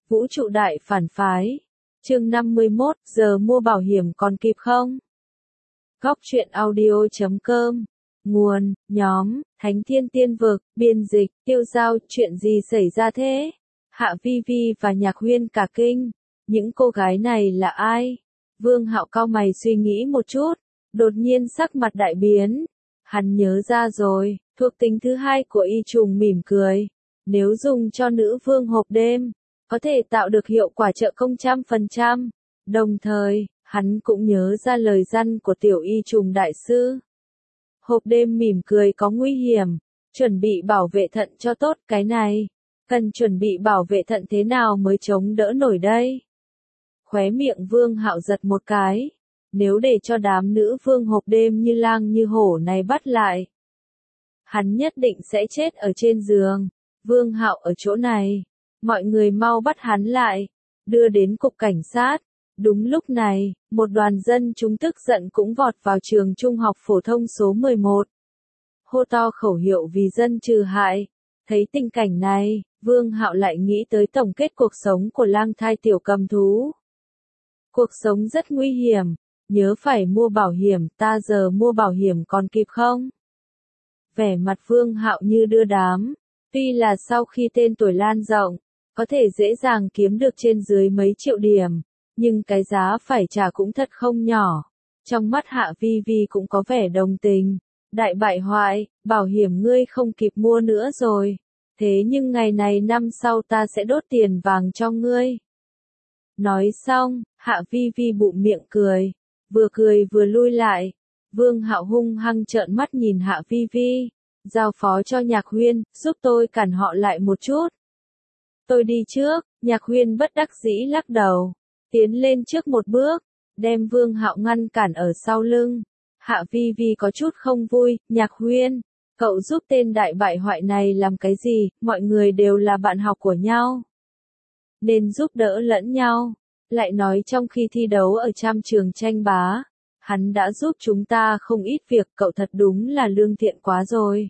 Vũ trụ đại phản phái. Chương 51, giờ mua bảo hiểm còn kịp không? Góc truyện audio.com. Nguồn, nhóm, Thánh Thiên Tiên Vực, biên dịch, Tiêu Giao, chuyện gì xảy ra thế? Hạ Vi Vi và Nhạc Huyên cả kinh. Những cô gái này là ai? Vương Hạo cau mày suy nghĩ một chút, đột nhiên sắc mặt đại biến. Hắn nhớ ra rồi, thuộc tính thứ hai của y trùng mỉm cười. Nếu dùng cho nữ vương hộp đêm, có thể tạo được hiệu quả trợ công 100%. Đồng thời, hắn cũng nhớ ra lời dặn của tiểu y trùng đại sư. Hộp đêm mỉm cười có nguy hiểm, chuẩn bị bảo vệ thận cho tốt. Cái này, cần chuẩn bị bảo vệ thận thế nào mới chống đỡ nổi đây? Khóe miệng Vương Hạo giật một cái. Nếu để cho đám nữ vương hộp đêm như lang như hổ này bắt lại, hắn nhất định sẽ chết ở trên giường. Vương Hạo ở chỗ này, mọi người mau bắt hắn lại, đưa đến cục cảnh sát. Đúng lúc này, một đoàn dân chúng tức giận cũng vọt vào trường trung học phổ thông số 11. Hô to khẩu hiệu vì dân trừ hại. Thấy tình cảnh này, Vương Hạo lại nghĩ tới tổng kết cuộc sống của lang thai tiểu cầm thú. Cuộc sống rất nguy hiểm, nhớ phải mua bảo hiểm, ta giờ mua bảo hiểm còn kịp không? Vẻ mặt Vương Hạo như đưa đám, tuy là sau khi tên tuổi lan rộng, có thể dễ dàng kiếm được trên dưới mấy triệu điểm, nhưng cái giá phải trả cũng thật không nhỏ. Trong mắt Hạ Vi Vi cũng có vẻ đồng tình. Đại bại hoại, bảo hiểm ngươi không kịp mua nữa rồi. Thế nhưng ngày này năm sau ta sẽ đốt tiền vàng cho ngươi. Nói xong, Hạ Vi Vi bụm miệng cười vừa lui lại. Vương Hạo hung hăng trợn mắt nhìn Hạ Vi Vi, giao phó cho Nhạc Huyên, giúp tôi cản họ lại một chút. Tôi đi trước. Nhạc Huyên bất đắc dĩ lắc đầu, tiến lên trước một bước, đem Vương Hạo ngăn cản ở sau lưng. Hạ Vi Vi có chút không vui, Nhạc Huyên, cậu giúp tên đại bại hoại này làm cái gì, mọi người đều là bạn học của nhau. Nên giúp đỡ lẫn nhau. Lại nói trong khi thi đấu ở trăm trường tranh bá, hắn đã giúp chúng ta không ít việc, cậu thật đúng là lương thiện quá rồi.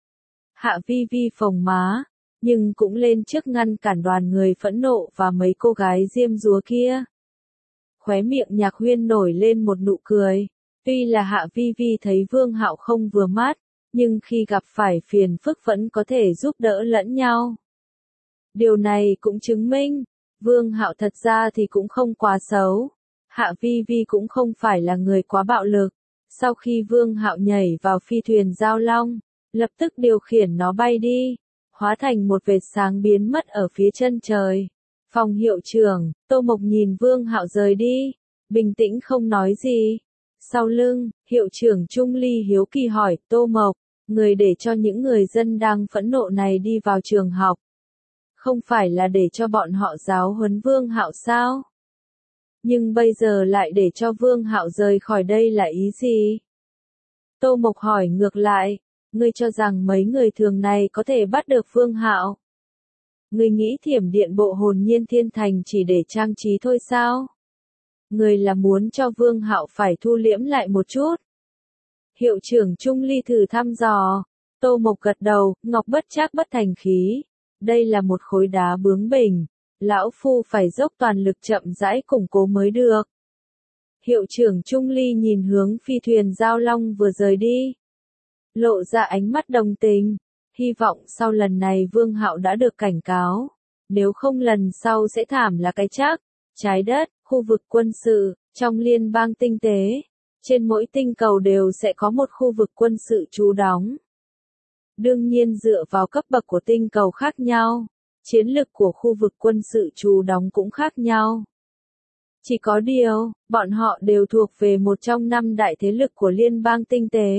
Hạ Vi Vi phồng má, nhưng cũng lên trước ngăn cản đoàn người phẫn nộ và mấy cô gái diêm dúa kia. Khóe miệng Nhạc Huyên nổi lên một nụ cười. Tuy là Hạ Vi Vi thấy Vương Hạo không vừa mắt, nhưng khi gặp phải phiền phức vẫn có thể giúp đỡ lẫn nhau. Điều này cũng chứng minh, Vương Hạo thật ra thì cũng không quá xấu. Hạ Vi Vi cũng không phải là người quá bạo lực. Sau khi Vương Hạo nhảy vào phi thuyền giao long, lập tức điều khiển nó bay đi, hóa thành một vệt sáng biến mất ở phía chân trời. Phòng hiệu trưởng, Tô Mộc nhìn Vương Hạo rời đi, bình tĩnh không nói gì. Sau lưng, hiệu trưởng Trung Ly hiếu kỳ hỏi, Tô Mộc, người để cho những người dân đang phẫn nộ này đi vào trường học, không phải là để cho bọn họ giáo huấn Vương Hạo sao? Nhưng bây giờ lại để cho Vương Hạo rời khỏi đây là ý gì? Tô Mộc hỏi ngược lại, ngươi cho rằng mấy người thường này có thể bắt được Vương Hạo? Ngươi nghĩ thiểm điện bộ hồn nhiên thiên thành chỉ để trang trí thôi sao? Ngươi là muốn cho Vương Hạo phải thu liễm lại một chút. Hiệu trưởng Trung Ly thử thăm dò. Tô Mộc gật đầu, ngọc bất trác bất thành khí. Đây là một khối đá bướng bỉnh, lão phu phải dốc toàn lực chậm rãi củng cố mới được. Hiệu trưởng Trung Ly nhìn hướng phi thuyền giao long vừa rời đi, lộ ra ánh mắt đồng tình. Hy vọng sau lần này Vương Hạo đã được cảnh cáo, nếu không lần sau sẽ thảm là cái chắc. Trái đất, khu vực quân sự, trong liên bang tinh tế, trên mỗi tinh cầu đều sẽ có một khu vực quân sự trú đóng. Đương nhiên dựa vào cấp bậc của tinh cầu khác nhau, chiến lực của khu vực quân sự trú đóng cũng khác nhau. Chỉ có điều, bọn họ đều thuộc về một trong 5 đại thế lực của liên bang tinh tế.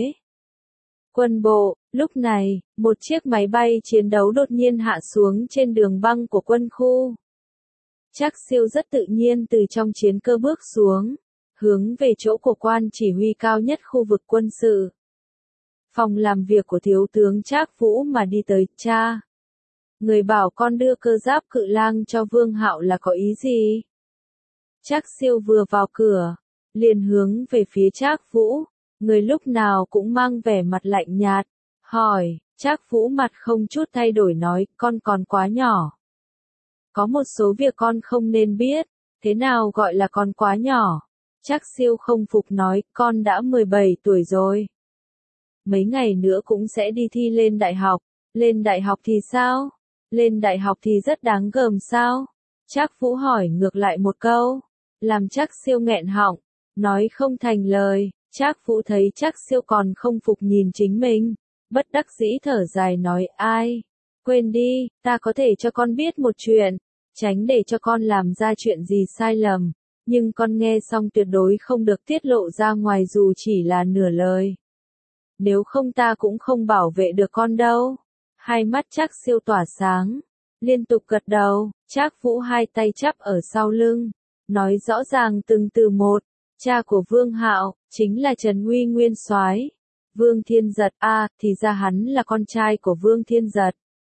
Quân bộ, lúc này, một chiếc máy bay chiến đấu đột nhiên hạ xuống trên đường băng của quân khu. Trác Siêu rất tự nhiên từ trong chiến cơ bước xuống, hướng về chỗ của quan chỉ huy cao nhất khu vực quân sự. Phòng làm việc của thiếu tướng Trác Vũ mà đi tới, cha. Người bảo con đưa cơ giáp cự lang cho Vương Hạo là có ý gì? Trác Siêu vừa vào cửa, liền hướng về phía Trác Vũ, người lúc nào cũng mang vẻ mặt lạnh nhạt, hỏi. Trác Vũ mặt không chút thay đổi nói, con còn quá nhỏ. Có một số việc con không nên biết, thế nào gọi là con quá nhỏ? Trác Siêu không phục nói, con đã 17 tuổi rồi. Mấy ngày nữa cũng sẽ đi thi lên đại học. Lên đại học thì sao? Lên đại học thì rất đáng gờm sao? Trác Vũ hỏi ngược lại một câu, làm Trác Siêu nghẹn họng, nói không thành lời. Trác Vũ thấy Trác Siêu còn không phục nhìn chính mình, bất đắc dĩ thở dài nói, ai? Quên đi, ta có thể cho con biết một chuyện, tránh để cho con làm ra chuyện gì sai lầm, nhưng con nghe xong tuyệt đối không được tiết lộ ra ngoài dù chỉ là nửa lời. Nếu không ta cũng không bảo vệ được con đâu. Hai mắt Trác Siêu tỏa sáng, liên tục gật đầu. Trác Vũ hai tay chắp ở sau lưng, nói rõ ràng từng từ một. Cha của Vương Hạo chính là Trần Uy Nguyên Soái. Vương Thiên Giật thì ra hắn là con trai của Vương Thiên Giật.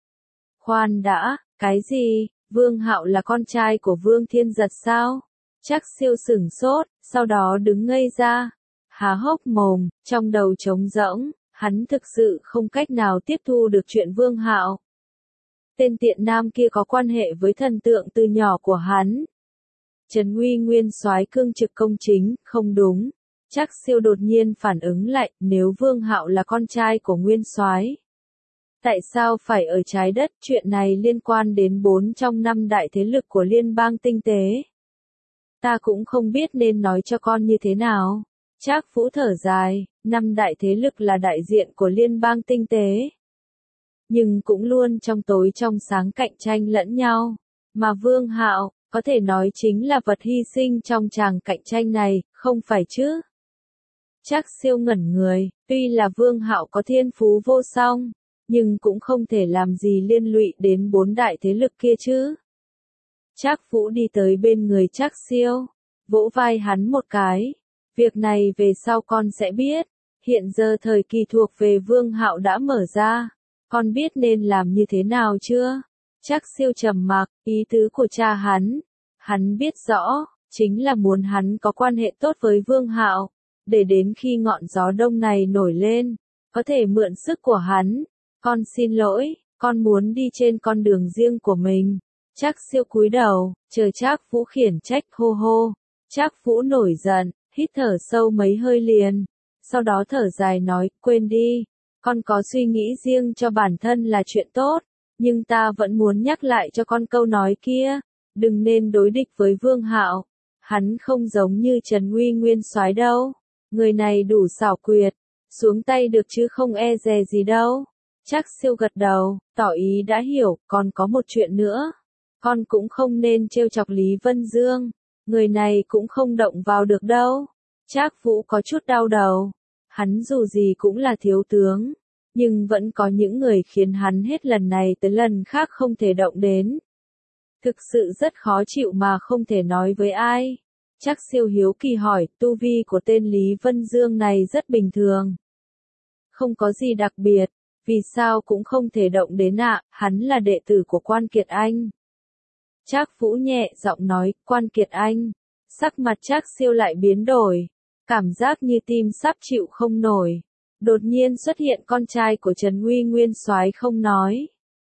Khoan đã, cái gì? Vương Hạo là con trai của Vương Thiên Giật sao? Trác Siêu sửng sốt, sau đó đứng ngây ra, há hốc mồm, trong đầu trống rỗng, hắn thực sự không cách nào tiếp thu được chuyện Vương Hạo. Tên tiện nam kia có quan hệ với thần tượng từ nhỏ của hắn. Trần Uy Nguyên Soái cương trực công chính, không đúng. Trác Siêu đột nhiên phản ứng lại, nếu Vương Hạo là con trai của Nguyên Soái, tại sao phải ở trái đất? Chuyện này liên quan đến 4 trong 5 đại thế lực của liên bang tinh tế. Ta cũng không biết nên nói cho con như thế nào. Trác Vũ thở dài, 5 đại thế lực là đại diện của liên bang tinh tế, nhưng cũng luôn trong tối trong sáng cạnh tranh lẫn nhau. Mà Vương Hạo, có thể nói chính là vật hy sinh trong tràng cạnh tranh này, không phải chứ? Trác Siêu ngẩn người, tuy là Vương Hạo có thiên phú vô song, nhưng cũng không thể làm gì liên lụy đến 4 đại thế lực kia chứ. Trác Vũ đi tới bên người Trác Siêu, vỗ vai hắn một cái. Việc này về sau con sẽ biết, hiện giờ thời kỳ thuộc về Vương Hạo đã mở ra, con biết nên làm như thế nào chưa? Trác Siêu trầm mặc, ý tứ của cha hắn biết rõ, chính là muốn hắn có quan hệ tốt với Vương Hạo, để đến khi ngọn gió đông này nổi lên, có thể mượn sức của hắn. Con xin lỗi, con muốn đi trên con đường riêng của mình. Trác Siêu cúi đầu, chờ Trác Vũ khiển trách hô hô. Trác Vũ nổi giận, hít thở sâu mấy hơi liền, sau đó thở dài nói, quên đi, con có suy nghĩ riêng cho bản thân là chuyện tốt, nhưng ta vẫn muốn nhắc lại cho con câu nói kia, đừng nên đối địch với Vương Hạo, hắn không giống như Trần Uy Nguyên Soái đâu, người này đủ xảo quyệt, xuống tay được chứ không e dè gì đâu. Trác Siêu gật đầu, tỏ ý đã hiểu, còn có một chuyện nữa, con cũng không nên trêu chọc Lý Vân Dương, người này cũng không động vào được đâu. Trác Vũ có chút đau đầu, hắn dù gì cũng là thiếu tướng, nhưng vẫn có những người khiến hắn hết lần này tới lần khác không thể động đến. Thực sự rất khó chịu mà không thể nói với ai. Trác Siêu hiếu kỳ hỏi, tu vi của tên Lý Vân Dương này rất bình thường. Không có gì đặc biệt, vì sao cũng không thể động đến ạ, hắn là đệ tử của Quan Kiệt Anh. Trác Vũ nhẹ giọng nói, Quan Kiệt Anh. Sắc mặt Trác Siêu lại biến đổi, cảm giác như tim sắp chịu không nổi. Đột nhiên xuất hiện con trai của Trần Uy Nguyên Soái không nói.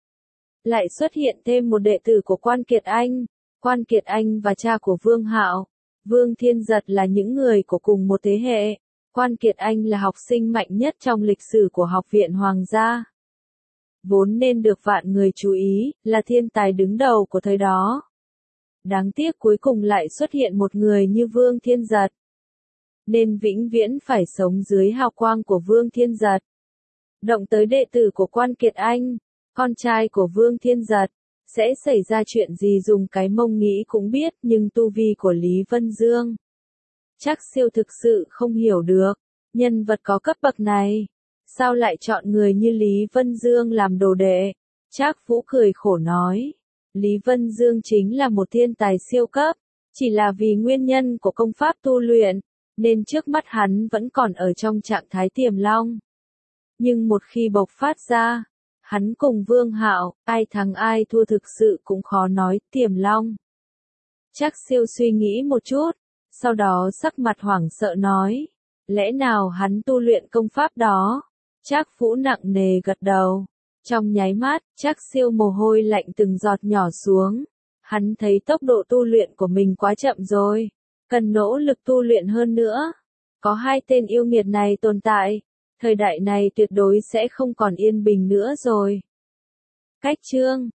Lại xuất hiện thêm một đệ tử của Quan Kiệt Anh. Quan Kiệt Anh và cha của Vương Hạo, Vương Thiên Giật là những người của cùng một thế hệ. Quan Kiệt Anh là học sinh mạnh nhất trong lịch sử của Học viện Hoàng gia. Vốn nên được vạn người chú ý, là thiên tài đứng đầu của thời đó. Đáng tiếc cuối cùng lại xuất hiện một người như Vương Thiên Giật, nên vĩnh viễn phải sống dưới hào quang của Vương Thiên Giật. Động tới đệ tử của Quan Kiệt Anh, con trai của Vương Thiên Giật, sẽ xảy ra chuyện gì dùng cái mông nghĩ cũng biết, nhưng tu vi của Lý Vân Dương, Trác Siêu thực sự không hiểu được, nhân vật có cấp bậc này, sao lại chọn người như Lý Vân Dương làm đồ đệ? Trác Vũ cười khổ nói, Lý Vân Dương chính là một thiên tài siêu cấp, chỉ là vì nguyên nhân của công pháp tu luyện, nên trước mắt hắn vẫn còn ở trong trạng thái tiềm long. Nhưng một khi bộc phát ra, hắn cùng Vương Hạo, ai thắng ai thua thực sự cũng khó nói, tiềm long. Trác Siêu suy nghĩ một chút, sau đó sắc mặt hoảng sợ nói, lẽ nào hắn tu luyện công pháp đó? Trác Vũ nặng nề gật đầu. Trong nháy mắt, Trác Siêu mồ hôi lạnh từng giọt nhỏ xuống. Hắn thấy tốc độ tu luyện của mình quá chậm rồi, cần nỗ lực tu luyện hơn nữa. Có hai tên yêu nghiệt này tồn tại, thời đại này tuyệt đối sẽ không còn yên bình nữa rồi. Cách chương